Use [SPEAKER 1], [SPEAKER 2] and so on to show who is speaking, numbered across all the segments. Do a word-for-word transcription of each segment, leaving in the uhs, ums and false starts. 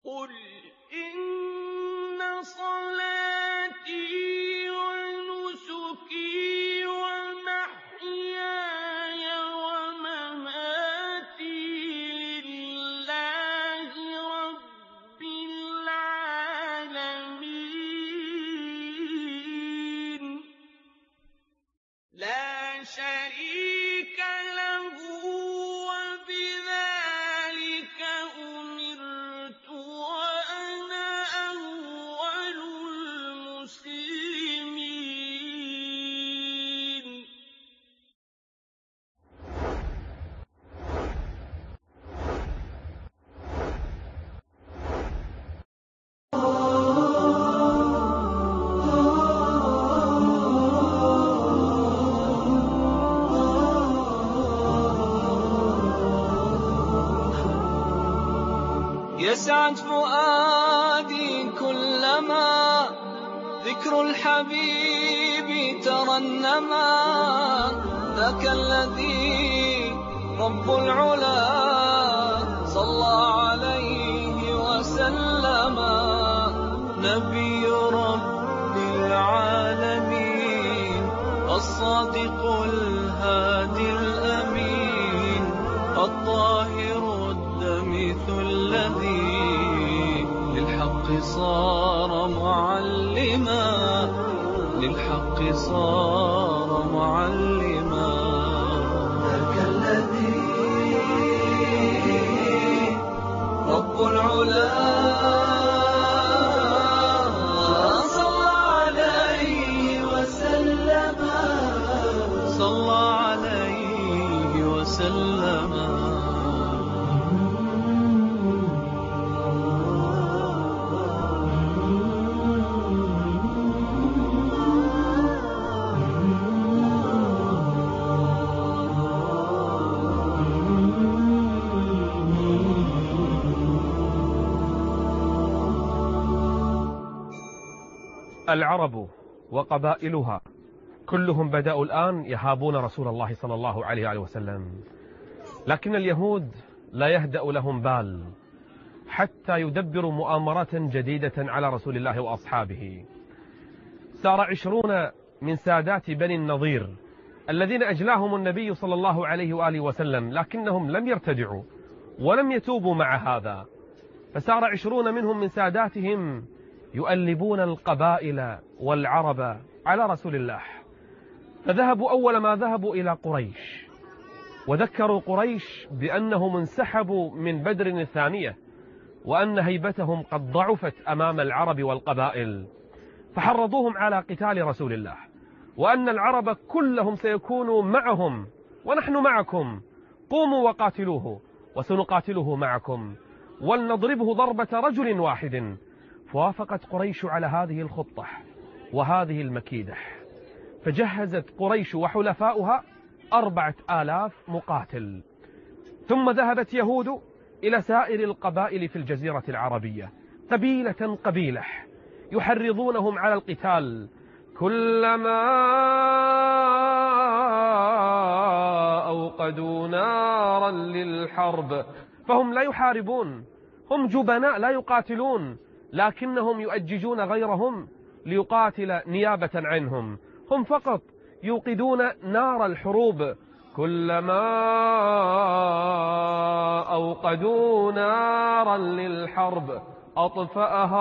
[SPEAKER 1] قُلْ إِنَّ صَلَاتِي وَنُسُكِي وَمَحْيَايَ وَمَمَاتِي لِلَّهِ رَبِّ الْعَالَمِينَ لَا شَرِيكَ لَهُ وَبِذَٰلِكَ أُمِرْتُ وَأَنَا أَوَّلُ الْمُسْلِمِينَ
[SPEAKER 2] يسعد فؤادي كلما ذكر الحبيب ترنما ذاك الذي رب العلا صلى عليه وسلم نبي رب العالمين الصادق الهادي الأمين الطاهر الدمث الذي للحق صار معلما للحق صار معلما ذاك الذي رب العلا صلى عليه وسلم صلى عليه وسلم
[SPEAKER 3] العرب وقبائلها كلهم بدأوا الآن يهابون رسول الله صلى الله عليه وآله وسلم، لكن اليهود لا يهدأ لهم بال حتى يدبروا مؤامرات جديدة على رسول الله وأصحابه. سار عشرون من سادات بني النضير الذين أجلاهم النبي صلى الله عليه وآله وسلم، لكنهم لم يرتدعوا ولم يتوبوا مع هذا، فسار عشرون منهم من ساداتهم يؤلبون القبائل والعرب على رسول الله. فذهبوا أول ما ذهبوا إلى قريش وذكروا قريش بأنهم انسحبوا من بدر الثانية وأن هيبتهم قد ضعفت أمام العرب والقبائل، فحرضوهم على قتال رسول الله وأن العرب كلهم سيكونوا معهم ونحن معكم، قوموا وقاتلوه وسنقاتله معكم ولنضربه ضربة رجل واحد. فوافقت قريش على هذه الخطة وهذه المكيدة، فجهزت قريش وحلفاؤها أربعة آلاف مقاتل، ثم ذهبت يهود إلى سائر القبائل في الجزيرة العربية قبيلة قبيلة يحرضونهم على القتال. كلما أوقدوا نارا للحرب، فهم لا يحاربون، هم جبناء لا يقاتلون، لكنهم يؤججون غيرهم ليقاتل نيابة عنهم، هم فقط يوقدون نار الحروب. كلما أوقدوا نارا للحرب أطفأها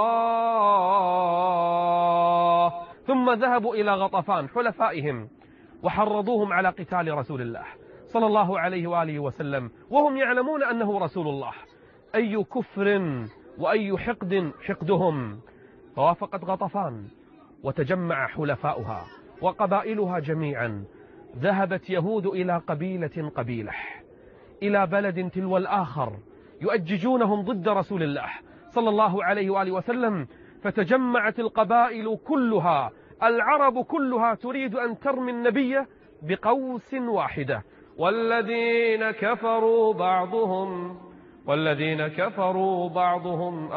[SPEAKER 3] الله. ثم ذهبوا إلى غطفان حلفائهم وحرضوهم على قتال رسول الله صلى الله عليه وآله وسلم وهم يعلمون أنه رسول الله. أي كفر وأي حقد حقدهم. فوافقت غطفان وتجمع حلفاؤها وقبائلها جميعا. ذهبت يهود إلى قبيلة قبيلة إلى بلد تلو الآخر يؤججونهم ضد رسول الله صلى الله عليه وآله وسلم. فتجمعت القبائل كلها، العرب كلها تريد أن ترمي النبي بقوس واحدة. والذين كفروا بعضهم والذين كفروا بعضهم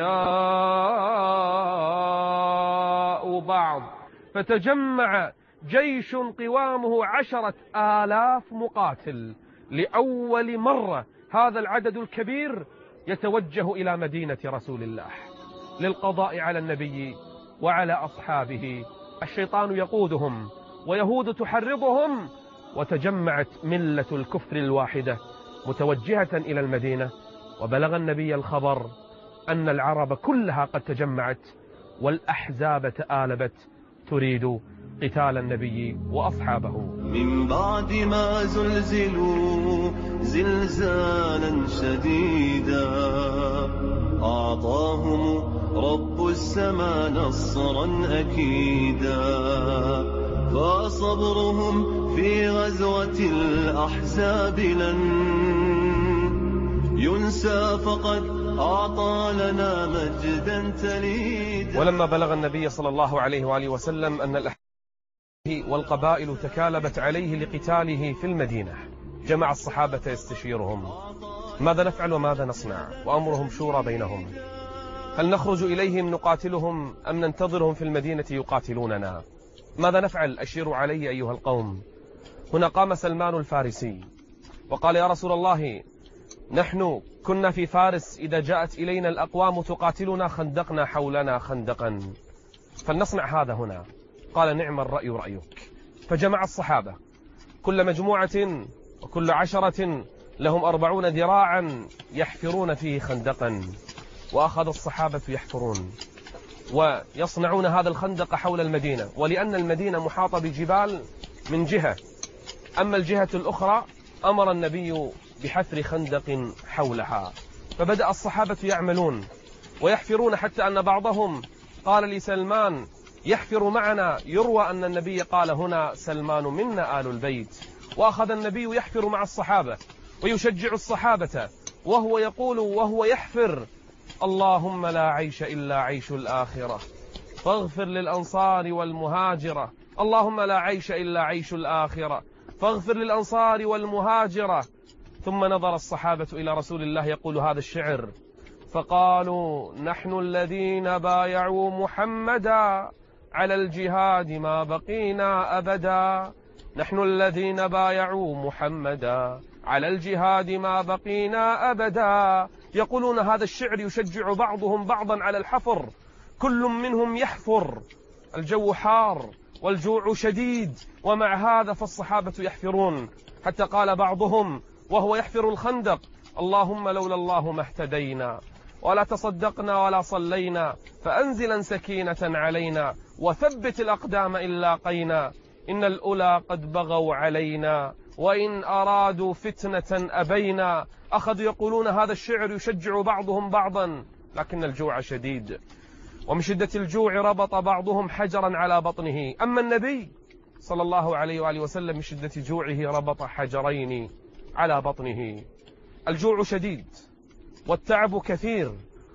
[SPEAKER 3] أولياء بعض. فتجمع جيش قوامه عشرة آلاف مقاتل لأول مرة. هذا العدد الكبير يتوجه إلى مدينة رسول الله للقضاء على النبي وعلى أصحابه. الشيطان يقودهم ويهود تحرضهم، وتجمعت ملة الكفر الواحدة متوجهة إلى المدينة. وبلغ النبي الخبر أن العرب كلها قد تجمعت والأحزاب تآلبت تريد قتال النبي وأصحابه.
[SPEAKER 2] من بعد ما زلزلوا زلزالا شديدا أعطاهم رب السماء نصرا أكيدا، فصبرهم في غزوة الأحزاب لن ينسى، فقد أعطى لنا مجدا تليدا.
[SPEAKER 3] ولما بلغ النبي صلى الله عليه وآله وسلم أن الأحزاب والقبائل تكالبت عليه لقتاله في المدينة، جمع الصحابة يستشيرهم: ماذا نفعل وماذا نصنع؟ وأمرهم شورى بينهم. هل نخرج إليهم نقاتلهم أم ننتظرهم في المدينة يقاتلوننا؟ ماذا نفعل؟ أشيروا علي أيها القوم. هنا قام سلمان الفارسي وقال: يا رسول الله، نحن كنا في فارس، إذا جاءت إلينا الأقوام تقاتلنا خندقنا حولنا خندقا، فلنصنع هذا هنا. قال: نعم الرأي رأيك. فجمع الصحابة كل مجموعة وكل عشرة لهم أربعون ذراعا يحفرون فيه خندقا، وأخذ الصحابة يحفرون ويصنعون هذا الخندق حول المدينة، ولأن المدينة محاطة بجبال من جهة، أما الجهة الأخرى أمر النبي بحفر خندق حولها. فبدأ الصحابة يعملون ويحفرون، حتى أن بعضهم قال لسلمان: يحفر معنا. يروى أن النبي قال هنا: سلمان منا آل البيت. وأخذ النبي يحفر مع الصحابة ويشجع الصحابة، وهو يقول وهو يحفر: اللهم لا عيش إلا عيش الآخرة، فاغفر للأنصار والمهاجرة. اللهم لا عيش إلا عيش الآخرة، فاغفر للأنصار والمهاجرة. ثم نظر الصحابة إلى رسول الله يقول هذا الشعر، فقالوا: نحن الذين بايعوا محمدا على الجهاد ما بقينا أبدا، نحن الذين بايعوا محمدا على الجهاد ما بقينا أبدا. يقولون هذا الشعر يشجع بعضهم بعضا على الحفر، كل منهم يحفر، الجو حار والجوع شديد، ومع هذا فالصحابة يحفرون، حتى قال بعضهم وهو يحفر الخندق: اللهم لولا الله ما اهتدينا ولا تصدقنا ولا صلينا، فأنزلا سكينة علينا وثبت الأقدام إن لاقينا، إن الأولى قد بغوا علينا وإن أرادوا فتنة أبينا. أخذوا يقولون هذا الشعر يشجع بعضهم بعضا، لكن الجوع شديد، ومن شدة الجوع ربط بعضهم حجرا على بطنه. أما النبي صلى الله عليه وآله وسلم من شدة جوعه ربط حجرين على بطنه. الجوع شديد والتعب كثير،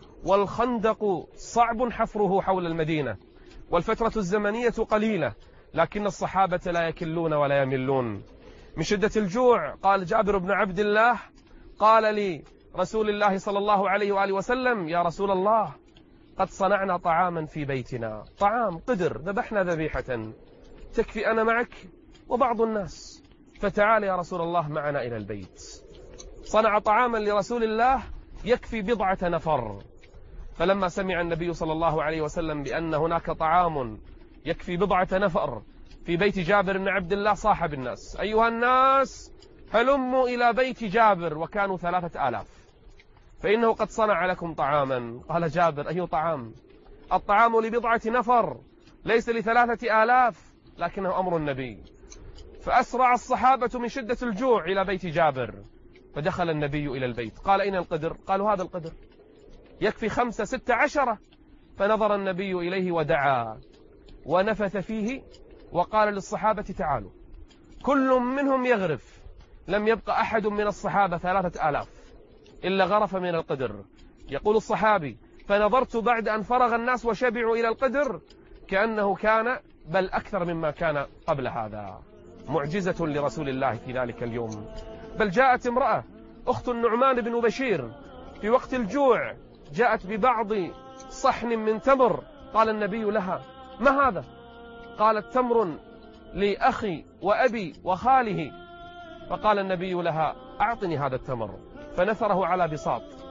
[SPEAKER 3] والخندق صعب حفره حول المدينة، والفترة الزمنية قليلة، لكن الصحابة لا يكلون ولا يملون. من شدة الجوع قال جابر بن عبد الله: قال لي رسول الله صلى الله عليه وآله وسلم: يا رسول الله، قد صنعنا طعاما في بيتنا، طعام قدر، ذبحنا ذبيحة تكفي أنا معك وبعض الناس، فتعال يا رسول الله معنا إلى البيت. صنع طعاما لرسول الله يكفي بضعة نفر. فلما سمع النبي صلى الله عليه وسلم بأن هناك طعام يكفي بضعة نفر في بيت جابر بن عبد الله صاح بالناس: أيها الناس، هلموا إلى بيت جابر، وكانوا ثلاثة آلاف، فإنه قد صنع لكم طعاما. قال جابر: أي طعام؟ الطعام لبضعة نفر ليس لثلاثة آلاف، لكنه أمر النبي. فأسرع الصحابة من شدة الجوع إلى بيت جابر، فدخل النبي إلى البيت. قال: أين القدر؟ قالوا: هذا القدر يكفي خمسة ستة عشرة. فنظر النبي إليه ودعا ونفث فيه وقال للصحابة: تعالوا. كل منهم يغرف، لم يبقى أحد من الصحابة ثلاثة آلاف إلا غرف من القدر. يقول الصحابي: فنظرت بعد أن فرغ الناس وشبعوا إلى القدر كأنه كان بل أكثر مما كان قبل هذا. معجزة لرسول الله في ذلك اليوم. بل جاءت امرأة أخت النعمان بن بشير في وقت الجوع، جاءت ببعض صحن من تمر. قال النبي لها: ما هذا؟ قالت: تمر لأخي وأبي وخاله. فقال النبي لها: أعطني هذا التمر. فنثره على بساط،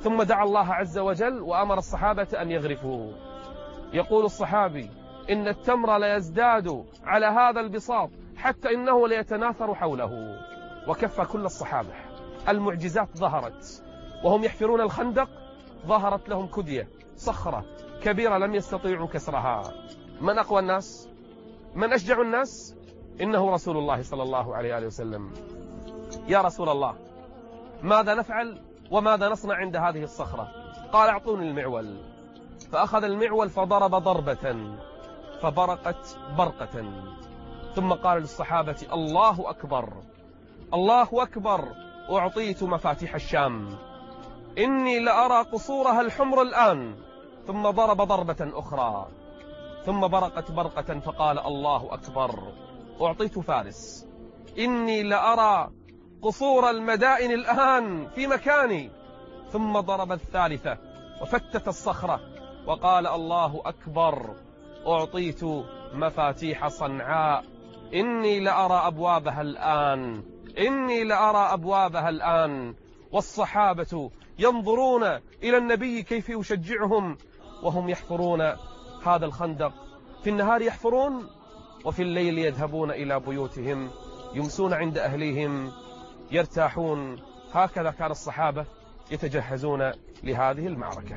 [SPEAKER 3] ثم دعا الله عز وجل وأمر الصحابة أن يغرفوا. يقول الصحابي: إن التمر ليزداد على هذا البساط حتى إنه ليتناثر حوله. وكف كل الصحابة. المعجزات ظهرت وهم يحفرون الخندق، ظهرت لهم كدية صخرة كبيرة لم يستطيعوا كسرها. من أقوى الناس؟ من أشجع الناس؟ إنه رسول الله صلى الله عليه وسلم. يا رسول الله، ماذا نفعل وماذا نصنع عند هذه الصخرة؟ قال: اعطوني المعول. فأخذ المعول فضرب ضربة فبرقت برقة، ثم قال للصحابة: الله أكبر الله أكبر، أعطيت مفاتيح الشام، إني لأرى قصورها الحمر الآن. ثم ضرب ضربة أخرى ثم برقت برقة فقال: الله أكبر، أعطيت فارس، إني لأرى قصور المدائن الآن في مكاني. ثم ضرب الثالثة وفتت الصخرة وقال: الله أكبر، أعطيت مفاتيح صنعاء، إني لأرى أبوابها الآن إني لأرى أبوابها الآن. والصحابة ينظرون إلى النبي كيف يشجعهم وهم يحفرون هذا الخندق. في النهار يحفرون وفي الليل يذهبون إلى بيوتهم، يمسون عند أهليهم، يرتاحون. هكذا كان الصحابة يتجهزون لهذه المعركة.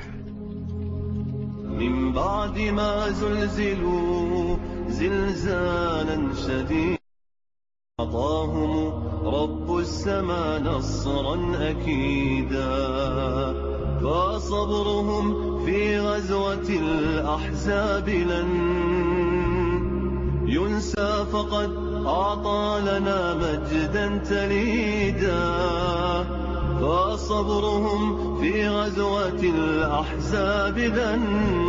[SPEAKER 2] من بعد ما زلزلوا زلزالا شديدا أعطاهم رب السماء نصرا أكيدا، فصبرهم في غزوة الأحزاب لن ينسى، فقد أعطى لنا مجدا تليدا. فصبرهم في غزوة الأحزاب لن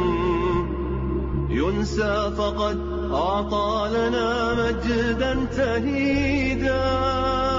[SPEAKER 2] ينسى، فقد أعطى لنا مجدا تليدا.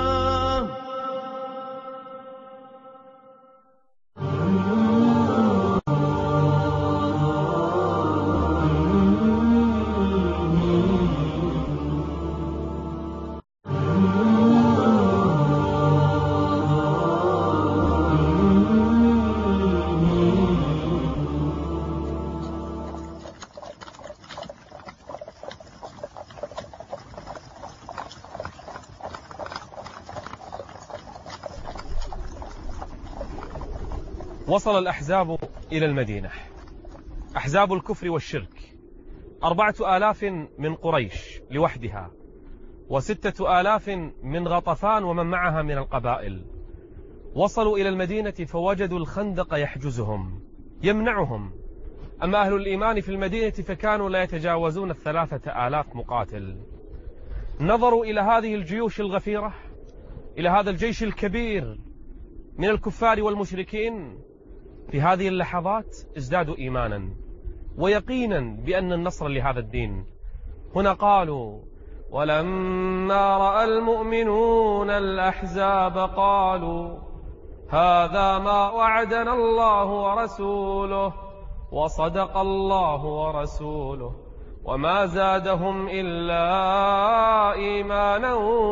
[SPEAKER 3] وصل الأحزاب إلى المدينة، أحزاب الكفر والشرك، أربعة آلاف من قريش لوحدها، وستة آلاف من غطفان ومن معها من القبائل. وصلوا إلى المدينة فوجدوا الخندق يحجزهم يمنعهم. أما أهل الإيمان في المدينة فكانوا لا يتجاوزون الثلاثة آلاف مقاتل. نظروا إلى هذه الجيوش الغفيرة، إلى هذا الجيش الكبير من الكفار والمشركين. في هذه اللحظات ازدادوا إيمانا ويقينا بأن النصر لهذا الدين. هنا قالوا: ولما رأى المؤمنون الأحزاب قالوا هذا ما وعدنا الله ورسوله وصدق الله ورسوله وما زادهم إلا إيمانا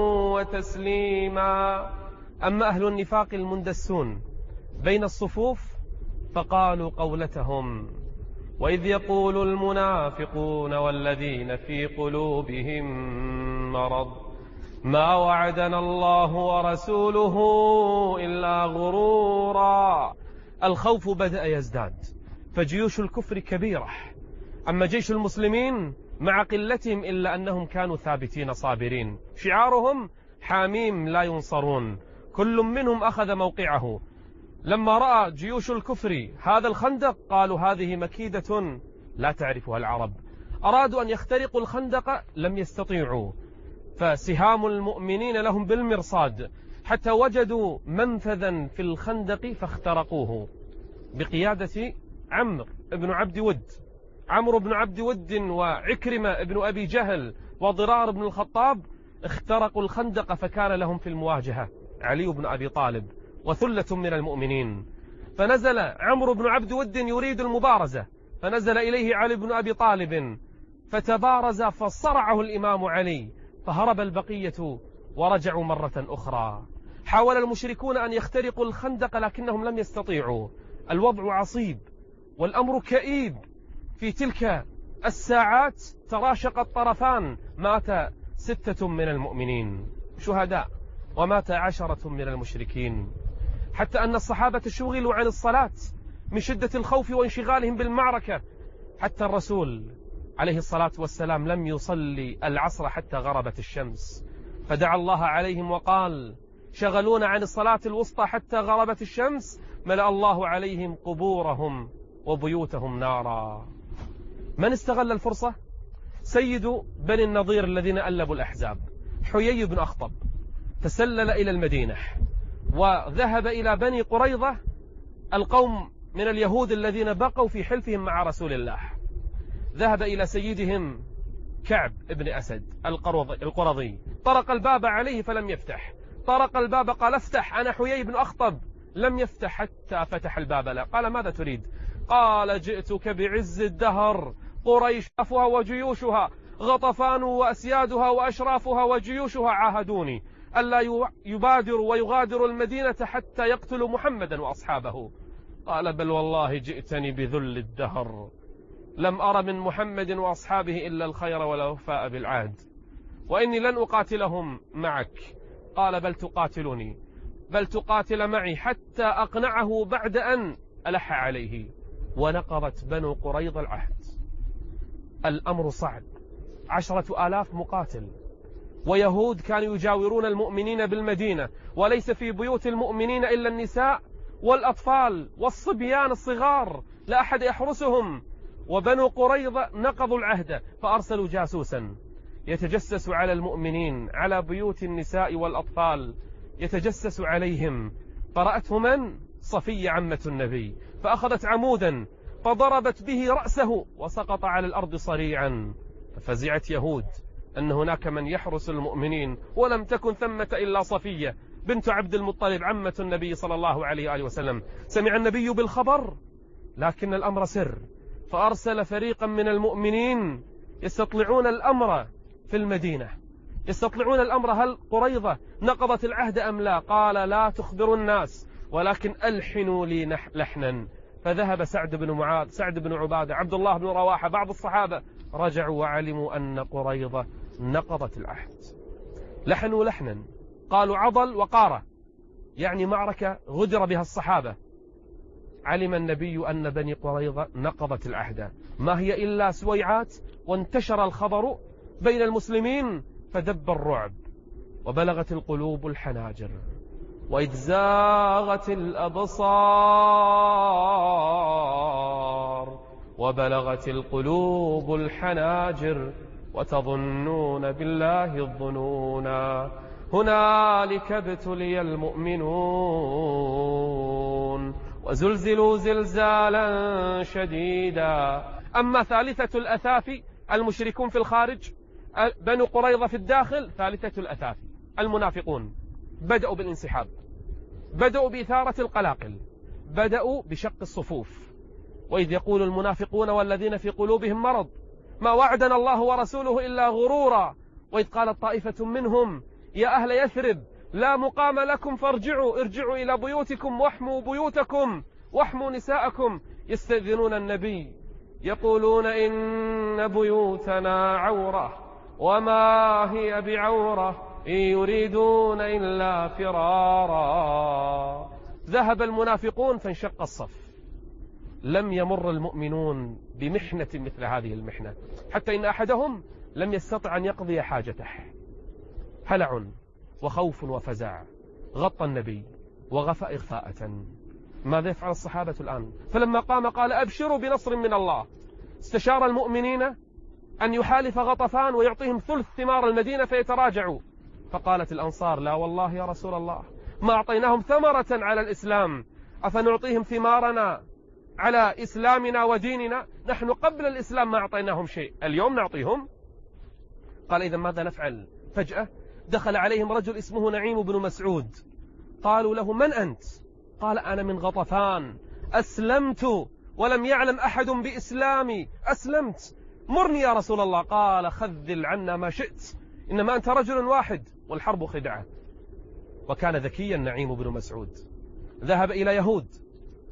[SPEAKER 3] وتسليما. أما أهل النفاق المندسون بين الصفوف فقالوا قولتهم: وإذ يقول المنافقون والذين في قلوبهم مرض ما وعدنا الله ورسوله إلا غرورا. الخوف بدأ يزداد، فجيوش الكفر كبيرة، أما جيش المسلمين مع قلتهم إلا أنهم كانوا ثابتين صابرين. شعارهم: حاميم لا ينصرون. كل منهم أخذ موقعه. لما رأى جيوش الكفر هذا الخندق قالوا هذه مكيدة لا تعرفها العرب. أرادوا أن يخترقوا الخندق لم يستطيعوا، فسهام المؤمنين لهم بالمرصاد حتى وجدوا منفذا في الخندق فاخترقوه بقيادة عمرو بن عبد ود. عمرو بن عبد ود وعكرمة بن أبي جهل وضرار بن الخطاب اخترقوا الخندق، فكان لهم في المواجهة علي بن أبي طالب وثلة من المؤمنين. فنزل عمرو بن عبد ود يريد المبارزة، فنزل إليه علي بن أبي طالب فتبارز فصرعه الإمام علي، فهرب البقية ورجعوا مرة أخرى. حاول المشركون أن يخترقوا الخندق لكنهم لم يستطيعوا. الوضع عصيب والأمر كئيب. في تلك الساعات تراشق الطرفان، مات ستة من المؤمنين شهداء ومات عشرة من المشركين، حتى أن الصحابة شغلوا عن الصلاة من شدة الخوف وانشغالهم بالمعركة، حتى الرسول عليه الصلاة والسلام لم يصلي العصر حتى غربت الشمس، فدعا الله عليهم وقال: شغلونا عن الصلاة الوسطى حتى غربت الشمس، ملأ الله عليهم قبورهم وبيوتهم نارا. من استغل الفرصة؟ سيد بني النضير الذين ألبوا الأحزاب، حيي بن أخطب، تسلل إلى المدينة وذهب إلى بني قريظة، القوم من اليهود الذين بقوا في حلفهم مع رسول الله. ذهب إلى سيدهم كعب بن أسد القرظي، طرق الباب عليه فلم يفتح، طرق الباب قال: افتح، أنا حيي بن أخطب. لم يفتح حتى فتح الباب له. قال: ماذا تريد؟ قال: جئتك بعز الدهر، قريش أفها وجيوشها، غطفان وأسيادها وأشرافها وجيوشها عاهدوني ألا يبادروا ويغادروا المدينة حتى يقتلوا محمدا وأصحابه. قال: بل والله جئتني بذل الدهر، لم أر من محمد وأصحابه إلا الخير والوفاء بالعهد، وإني لن أقاتلهم معك. قال: بل تقاتلني، بل تقاتل معي حتى أقنعه بعد أن ألح عليه. ونقضت بنو قريظة العهد. الأمر صعب، عشرة آلاف مقاتل، ويهود كانوا يجاورون المؤمنين بالمدينة، وليس في بيوت المؤمنين إلا النساء والأطفال والصبيان الصغار، لا أحد يحرسهم. وبنو قريظة نقضوا العهد، فأرسلوا جاسوسا يتجسس على المؤمنين، على بيوت النساء والأطفال، يتجسس عليهم. فرأته من؟ صفية عمة النبي، فأخذت عمودا فضربت به رأسه وسقط على الأرض صريعا. ففزعت يهود أن هناك من يحرس المؤمنين، ولم تكن ثمة إلا صفية بنت عبد المطلب عمة النبي صلى الله عليه وآله وسلم. سمع النبي بالخبر، لكن الأمر سر، فأرسل فريقا من المؤمنين يستطلعون الأمر في المدينة، يستطلعون الأمر هل قريظة نقضت العهد أم لا. قال: لا تخبروا الناس، ولكن ألحنوا لي لحنا. فذهب سعد بن معاذ، سعد بن عبادة، عبد الله بن رواحة، بعض الصحابة، رجعوا وعلموا أن قريظة نقضت العهد. لحنوا لحنا، قالوا عضل وقارة، يعني معركة غدر بها الصحابة. علم النبي أن بني قريظة نقضت العهد، ما هي إلا سويعات، وانتشر الخبر بين المسلمين فدب الرعب، وبلغت القلوب الحناجر، وإذ زاغت الأبصار وبلغت القلوب الحناجر وتظنون بالله الظنونا هنالك ابتلي المؤمنون وزلزلوا زلزالا شديدا. أما ثالثة الأثافي المشركون في الخارج، بنو قريظة في الداخل، ثالثة الأثافي المنافقون بدأوا بالانسحاب، بدأوا بإثارة القلاقل، بدأوا بشق الصفوف. وإذ يقول المنافقون والذين في قلوبهم مرض ما وعدنا الله ورسوله إلا غرورا. وإذ قالت طائفة منهم يا أهل يثرب لا مقام لكم فارجعوا، ارجعوا إلى بيوتكم واحموا بيوتكم واحموا نساءكم. يستأذنون النبي يقولون إن بيوتنا عورة وما هي بعورة إن يريدون إلا فرارا. ذهب المنافقون فانشق الصف. لم يمر المؤمنون بمحنة مثل هذه المحنة، حتى إن أحدهم لم يستطع أن يقضي حاجته. هلع وخوف وفزع غطى النبي وغفى إغفاءة. ماذا يفعل الصحابة الآن؟ فلما قام قال أبشروا بنصر من الله. استشار المؤمنين أن يحالف غطفان ويعطيهم ثلث ثمار المدينة فيتراجعوا. فقالت الأنصار لا والله يا رسول الله ما أعطيناهم ثمرة على الإسلام، أفنعطيهم ثمارنا على إسلامنا وديننا؟ نحن قبل الإسلام ما أعطيناهم شيء، اليوم نعطيهم. قال إذا ماذا نفعل؟ فجأة دخل عليهم رجل اسمه نعيم بن مسعود. قالوا له من أنت؟ قال أنا من غطفان، أسلمت ولم يعلم أحد بإسلامي، أسلمت، مرني يا رسول الله. قال خذل عنا ما شئت، إنما أنت رجل واحد والحرب خدعة. وكان ذكيا نعيم بن مسعود، ذهب إلى يهود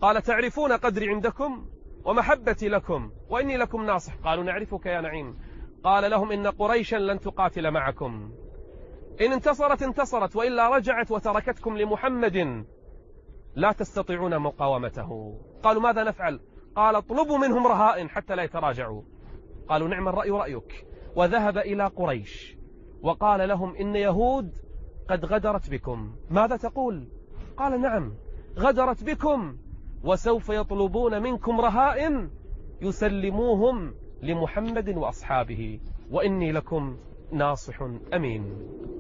[SPEAKER 3] قال تعرفون قدري عندكم ومحبتي لكم وإني لكم ناصح. قالوا نعرفك يا نعيم. قال لهم إن قريشا لن تقاتل معكم، إن انتصرت انتصرت وإلا رجعت وتركتكم لمحمد لا تستطيعون مقاومته. قالوا ماذا نفعل؟ قال اطلبوا منهم رهائن حتى لا يتراجعوا. قالوا نعم الرأي رأيك. وذهب إلى قريش وقال لهم إن يهود قد غدرت بكم، ماذا تقول؟ قال نعم غدرت بكم وسوف يطلبون منكم رهائن يسلموهم لمحمد وأصحابه وإني لكم ناصح أمين.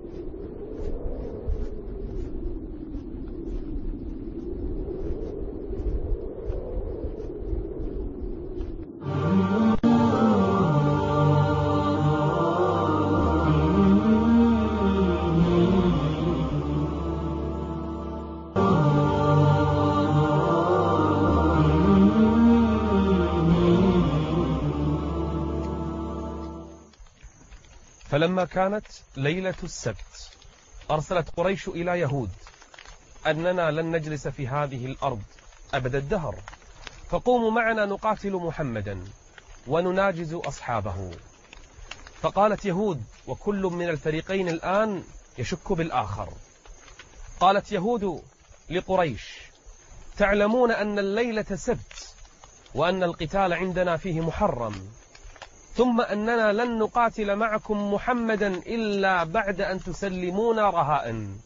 [SPEAKER 3] فلما كانت ليلة السبت أرسلت قريش إلى يهود أننا لن نجلس في هذه الأرض أبد الدهر، فقوموا معنا نقاتل محمدا ونناجز أصحابه. فقالت يهود، وكل من الفريقين الآن يشك بالآخر، قالت يهود لقريش تعلمون أن الليلة سبت وأن القتال عندنا فيه محرم، ثم أننا لن نقاتل معكم محمدا إلا بعد أن تسلمونا رهائن.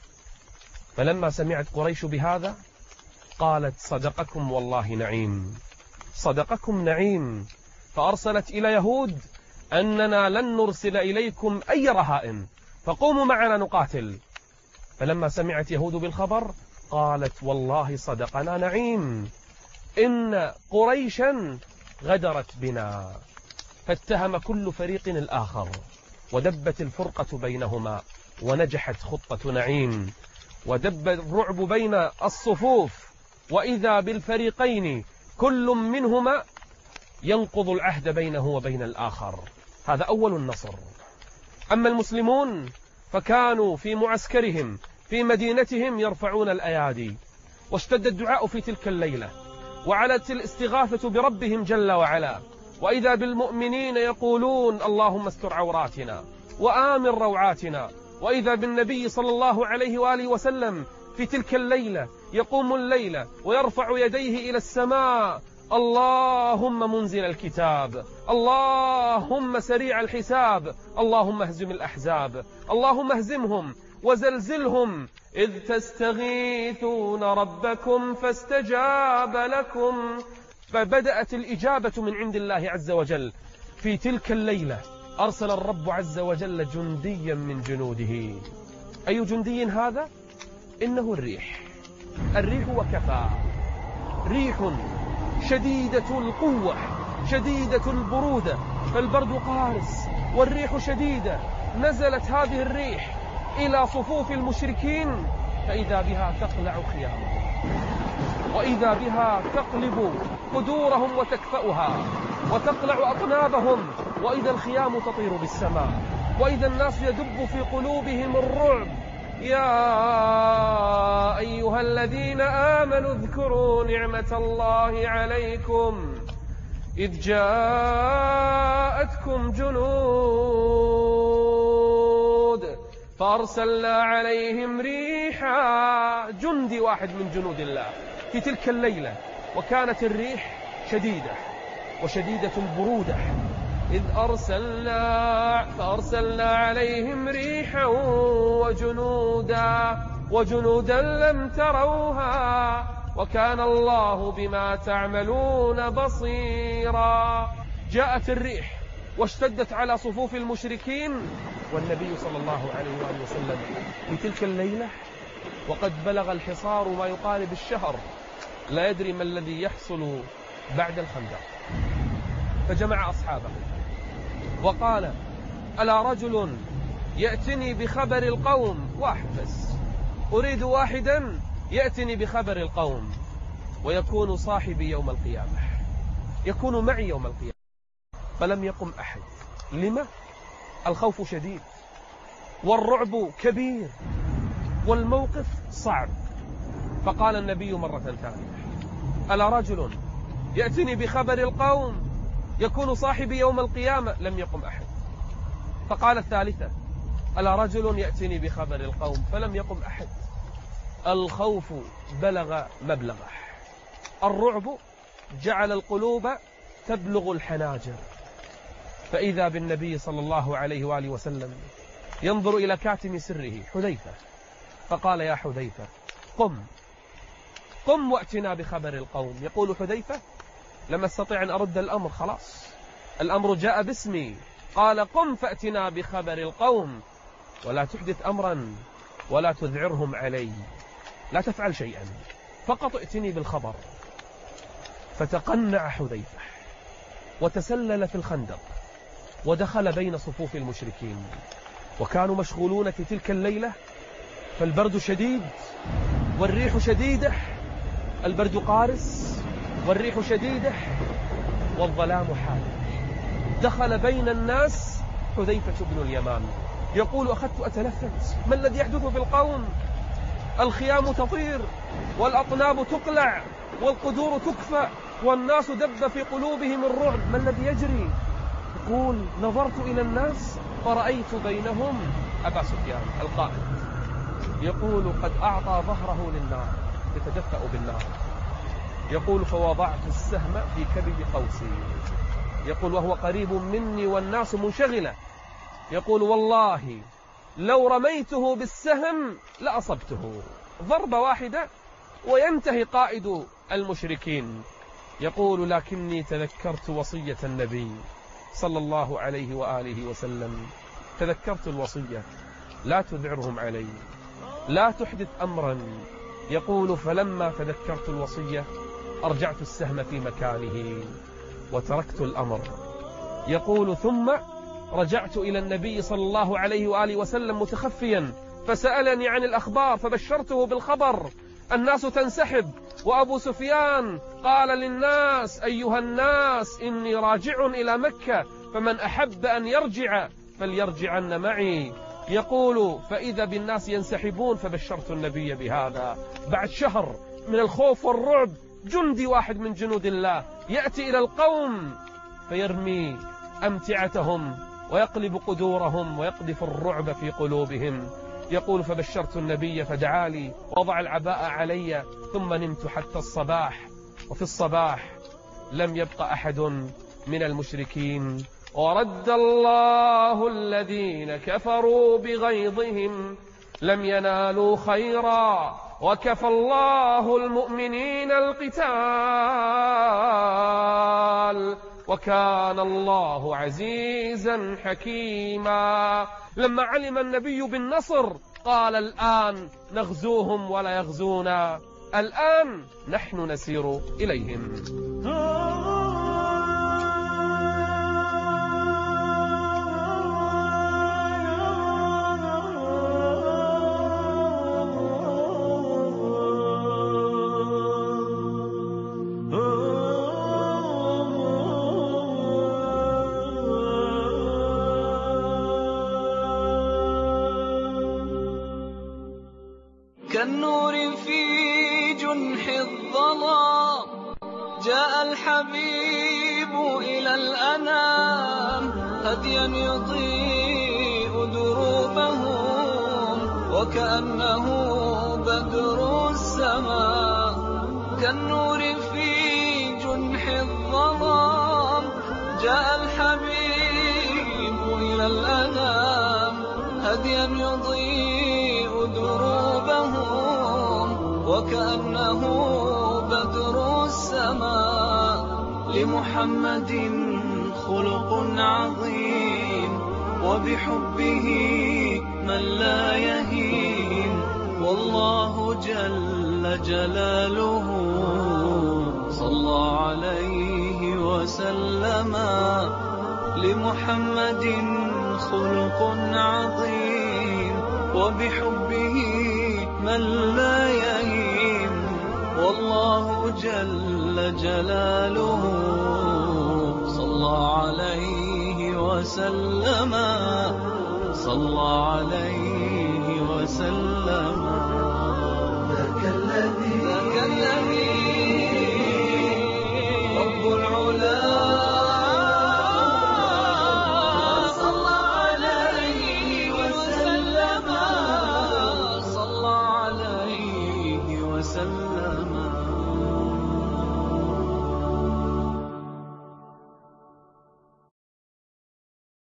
[SPEAKER 3] فلما سمعت قريش بهذا قالت صدقكم والله نعيم، صدقكم نعيم. فأرسلت إلى يهود أننا لن نرسل إليكم أي رهائن فقوموا معنا نقاتل. فلما سمعت يهود بالخبر قالت والله صدقنا نعيم، إن قريشا غدرت بنا. فاتهم كل فريق الآخر ودبت الفرقة بينهما ونجحت خطة نعيم، ودب الرعب بين الصفوف، وإذا بالفريقين كل منهما ينقض العهد بينه وبين الآخر. هذا أول النصر. أما المسلمون فكانوا في معسكرهم في مدينتهم يرفعون الأيادي، واشتد الدعاء في تلك الليلة، وعلت الاستغاثة بربهم جل وعلا، وإذا بالمؤمنين يقولون اللهم استر عوراتنا وآمن روعاتنا. وإذا بالنبي صلى الله عليه وآله وسلم في تلك الليلة يقوم الليلة ويرفع يديه إلى السماء، اللهم منزل الكتاب، اللهم سريع الحساب، اللهم اهزم الأحزاب، اللهم اهزمهم وزلزلهم، إذ تستغيثون ربكم فاستجاب لكم. فبدأت الإجابة من عند الله عز وجل. في تلك الليلة أرسل الرب عز وجل جنديا من جنوده. أي جندي هذا؟ إنه الريح. الريح وكفى. ريح شديدة القوة شديدة البرودة، فالبرد قارس والريح شديدة. نزلت هذه الريح إلى صفوف المشركين فإذا بها تقلع خيامهم، وإذا بها تقلب قدورهم وتكفأها وتقلع أطنابهم، وإذا الخيام تطير بالسماء، وإذا الناس يدب في قلوبهم الرعب. يا أيها الذين آمنوا اذكروا نعمة الله عليكم إذ جاءتكم جنود فأرسلنا عليهم ريحا. جندي واحد من جنود الله في تلك الليلة، وكانت الريح شديدة وشديدة البرودة. إذ أرسلنا فأرسلنا عليهم ريحا وجنودا وجنودا لم تروها وكان الله بما تعملون بصيرا. جاءت الريح واشتدت على صفوف المشركين، والنبي صلى الله عليه وآله وسلم في تلك الليلة وقد بلغ الحصار ما يقارب الشهر، لا يدري ما الذي يحصل بعد الخندق. فجمع أصحابه وقال ألا رجل يأتني بخبر القوم، واحد بس، أريد واحدا يأتني بخبر القوم ويكون صاحبي يوم القيامة، يكون معي يوم القيامة. فلم يقم أحد. لما؟ الخوف شديد والرعب كبير والموقف صعب. فقال النبي مرة ثانية ألا رجل يأتني بخبر القوم يكون صاحبي يوم القيامة؟ لم يقم أحد. فقال الثالثة: ألا رجل يأتني بخبر القوم؟ فلم يقم أحد. الخوف بلغ مبلغه، الرعب جعل القلوب تبلغ الحناجر. فإذا بالنبي صلى الله عليه وآله وسلم ينظر إلى كاتم سره حذيفة، فقال: يا حذيفة قم قم وأتنا بخبر القوم. يقول حذيفة: لم أستطيع أن أرد الأمر، خلاص الأمر جاء باسمي. قال: قم فأتنا بخبر القوم، ولا تحدث أمرا ولا تذعرهم علي، لا تفعل شيئا، فقط ائتني بالخبر. فتقنع حذيفة وتسلل في الخندق ودخل بين صفوف المشركين، وكانوا مشغولون في تلك الليلة، فالبرد شديد والريح شديدة، البرد قارس والريح شديدة والظلام حادق. دخل بين الناس حذيفة بن اليمان يقول: أخذت أتلفت، ما الذي يحدث في القوم؟ الخيام تطير والأطناب تقلع والقدور تكفى والناس دب في قلوبهم الرعب، ما الذي يجري؟ يقول: نظرت إلى الناس فرأيت بينهم أبا سفيان القائد، يقول: قد أعطى ظهره للنار يتدفأ بالنار. يقول: فوضعت السهم في كبد قوسي، يقول وهو قريب مني والناس منشغلة، يقول: والله لو رميته بالسهم لأصبته، ضربة واحدة وينتهي قائد المشركين. يقول: لكني تذكرت وصية النبي صلى الله عليه وآله وسلم، تذكرت الوصية: لا تذعرهم علي، لا تحدث أمرا. يقول: فلما تذكرت الوصية أرجعت السهم في مكانه وتركت الأمر. يقول: ثم رجعت إلى النبي صلى الله عليه وآله وسلم متخفيا، فسألني عن الأخبار فبشرته بالخبر. الناس تنسحب، وأبو سفيان قال للناس: أيها الناس إني راجع إلى مكة، فمن أحب أن يرجع فليرجعن معي. يقول: فإذا بالناس ينسحبون، فبشرت النبي بهذا. بعد شهر من الخوف والرعب، جندي واحد من جنود الله يأتي إلى القوم فيرمي أمتعتهم ويقلب قدورهم ويقذف الرعب في قلوبهم. يقول: فبشرت النبي فدعا لي ووضع العباء علي، ثم نمت حتى الصباح. وفي الصباح لم يبق أحد من المشركين، ورد الله الذين كفروا بغيظهم لم ينالوا خيرا، وكفى الله المؤمنين القتال، وكان الله عزيزا حكيما. لما علم النبي بالنصر قال: الآن نغزوهم ولا يغزونا، الآن نحن نسير إليهم.
[SPEAKER 2] كالنور في جنح الظلام جاء الحبيب إلى الأنام، هديا يضيء دروبهم وكأنه بدر السماء. كالنور في جنح الظلام جاء الحبيب إلى الأنام، هديا يضيء دروبهم وكأنه بدر السماء. لمحمد خلق عظيم وبحبه من لا يهين، والله جل جلاله صلى عليه وسلم. لمحمد خلق عظيم وبحبه من لا يهين، والله جل جلاله صلى عليه وسلم، صلى عليه